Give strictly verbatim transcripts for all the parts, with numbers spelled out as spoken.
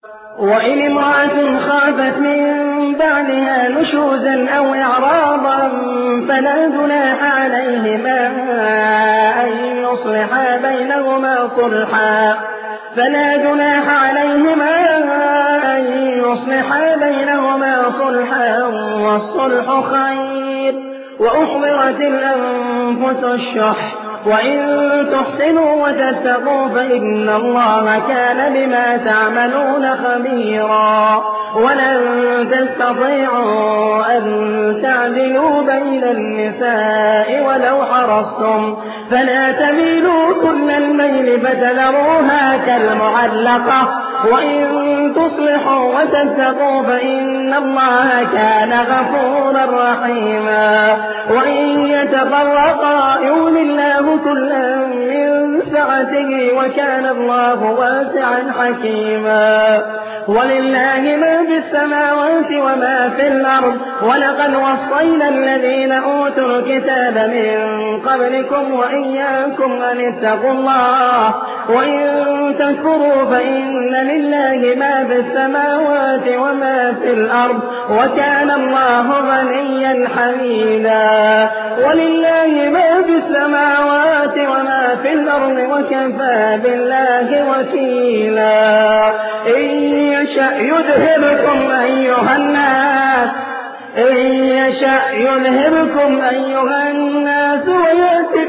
وإن امرأة خافت من بعدها نشوزا أو إعراضا فلا جناح عليهما أن يصلحا بينهما صلحا فلا جناح عليهما أن يصلحا بينهما صلحا والصلح خير وأحضرت الأنفس الشح وإن تحسنوا وتتقوا فإن الله كان بما تعملون خبيرا ولن تستطيعوا أن تعدلوا بين النساء ولو حرصتم فلا تميلوا كل الميل فتذروها كالمعلقة وإن تصلحوا وتتقوا فإن الله كان غفورا رحيما وإن يتفرقا يغن الله كلا من سعته وكان الله واسعا حكيما ولله ما في السماوات وما في الأرض ولقد وصينا الذين أوتوا الكتاب من قبلكم وإياكم أن اتقوا الله وإن تكفروا فإن لله ما في السماوات وما في الأرض وكان الله غنيا حميدا ولله ما في السماوات وما في الأرض وكفى بالله وكيلا إن يشأ يذهبكم أيها الناس إن يشأ يذهبكم أيها الناس ويأتي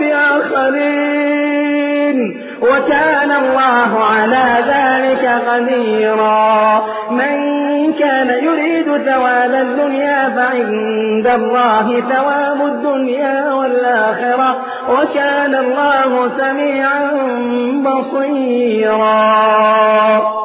بآخرين وكان الله على ذلك قديرا من كان يريد ثواب الدنيا فعند الله ثواب الدنيا والآخرة وكان الله سميعا بصيرا.